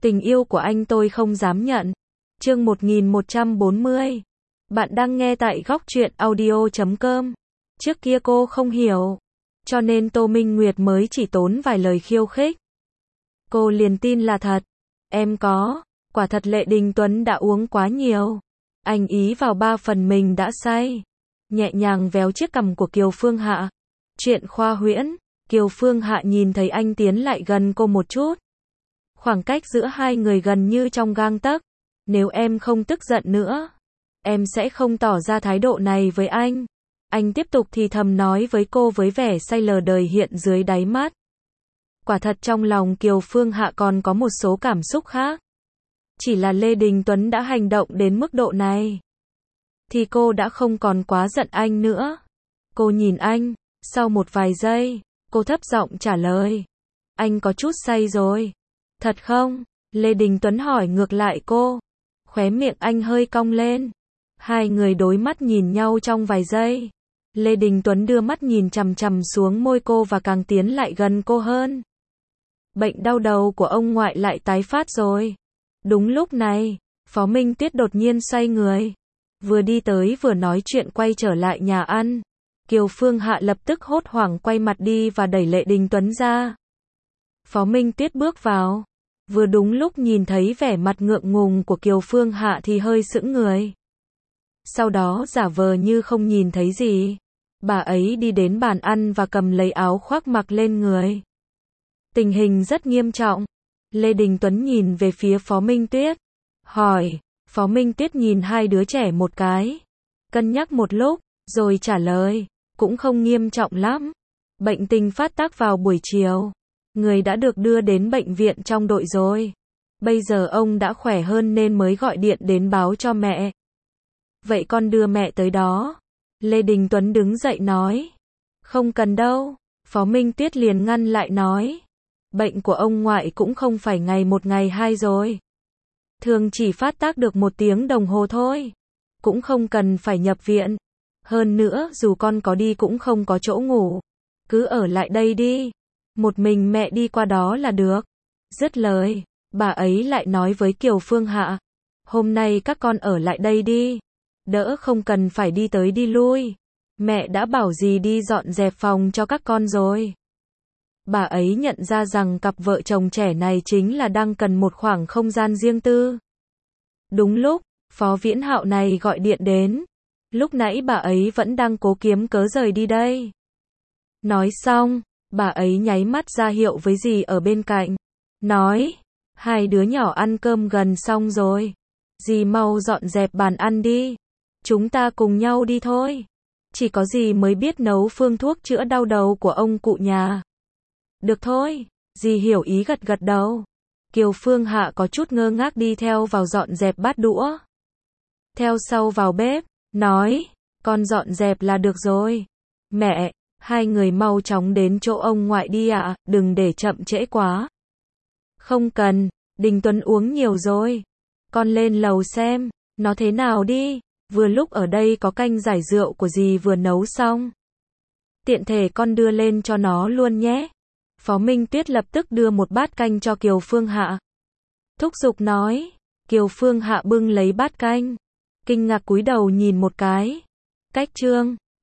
Tình yêu của anh tôi không dám nhận. Chương 1140. Bạn đang nghe tại góc truyện audio.com. Trước kia cô không hiểu, cho nên Tô Minh Nguyệt mới chỉ tốn vài lời khiêu khích. Cô liền tin là thật. Em có, quả thật Lệ Đình Tuấn đã uống quá nhiều. Anh ý vào 3 phần mình đã say. Nhẹ nhàng véo chiếc cằm của Kiều Phương Hạ. Chuyện khoa huyễn. Kiều Phương Hạ nhìn thấy anh tiến lại gần cô một chút. Khoảng cách giữa hai người gần như trong gang tấc. Nếu em không tức giận nữa, em sẽ không tỏ ra thái độ này với anh. Anh tiếp tục thì thầm nói với cô với vẻ say lờ đời hiện dưới đáy mắt. Quả thật trong lòng Kiều Phương Hạ còn có một số cảm xúc khác. Chỉ là Lê Đình Tuấn đã hành động đến mức độ này, thì cô đã không còn quá giận anh nữa. Cô nhìn anh, sau một vài giây, cô thấp giọng trả lời. Anh có chút say rồi. Thật không? Lê Đình Tuấn hỏi ngược lại cô. Khóe miệng anh hơi cong lên. Hai người đối mắt nhìn nhau trong vài giây. Lê Đình Tuấn đưa mắt nhìn chằm chằm xuống môi cô và càng tiến lại gần cô hơn. Bệnh đau đầu của ông ngoại lại tái phát rồi. Đúng lúc này, Phó Minh Tuyết đột nhiên xoay người. Vừa đi tới vừa nói chuyện quay trở lại nhà ăn. Kiều Phương Hạ lập tức hốt hoảng quay mặt đi và đẩy Lệ Đình Tuấn ra. Phó Minh Tuyết bước vào. Vừa đúng lúc nhìn thấy vẻ mặt ngượng ngùng của Kiều Phương Hạ thì hơi sững người. Sau đó giả vờ như không nhìn thấy gì. Bà ấy đi đến bàn ăn và cầm lấy áo khoác mặc lên người. Tình hình rất nghiêm trọng. Lê Đình Tuấn nhìn về phía Phó Minh Tuyết. Hỏi. Phó Minh Tuyết nhìn hai đứa trẻ một cái. Cân nhắc một lúc, rồi trả lời. Cũng không nghiêm trọng lắm. Bệnh tình phát tác vào buổi chiều. Người đã được đưa đến bệnh viện trong đội rồi. Bây giờ ông đã khỏe hơn nên mới gọi điện đến báo cho mẹ. Vậy con đưa mẹ tới đó. Lê Đình Tuấn đứng dậy nói. Không cần đâu. Phó Minh Tuyết liền ngăn lại nói. Bệnh của ông ngoại cũng không phải ngày một ngày hai rồi. Thường chỉ phát tác được 1 tiếng đồng hồ thôi. Cũng không cần phải nhập viện. Hơn nữa dù con có đi cũng không có chỗ ngủ. Cứ ở lại đây đi. Một mình mẹ đi qua đó là được. Dứt lời, bà ấy lại nói với Kiều Phương Hạ. Hôm nay các con ở lại đây đi. Đỡ không cần phải đi tới đi lui. Mẹ đã bảo dì đi dọn dẹp phòng cho các con rồi. Bà ấy nhận ra rằng cặp vợ chồng trẻ này chính là đang cần một khoảng không gian riêng tư. Đúng lúc, Phó Viễn Hạo này gọi điện đến. Lúc nãy bà ấy vẫn đang cố kiếm cớ rời đi đây. Nói xong, bà ấy nháy mắt ra hiệu với dì ở bên cạnh. Nói, hai đứa nhỏ ăn cơm gần xong rồi. Dì mau dọn dẹp bàn ăn đi. Chúng ta cùng nhau đi thôi. Chỉ có dì mới biết nấu phương thuốc chữa đau đầu của ông cụ nhà. Được thôi, dì hiểu ý gật gật đầu. Kiều Phương Hạ có chút ngơ ngác đi theo vào dọn dẹp bát đũa. Theo sau vào bếp, nói, con dọn dẹp là được rồi. Mẹ, hai người mau chóng đến chỗ ông ngoại đi ạ, đừng để chậm trễ quá. Không cần, Đình Tuấn uống nhiều rồi. Con lên lầu xem, nó thế nào đi, vừa lúc ở đây có canh giải rượu của dì vừa nấu xong. Tiện thể con đưa lên cho nó luôn nhé. Phó Minh Tuyết lập tức đưa một bát canh cho Kiều Phương Hạ. Thúc giục nói. Kiều Phương Hạ bưng lấy bát canh. Kinh ngạc cúi đầu nhìn một cái. Cách trương.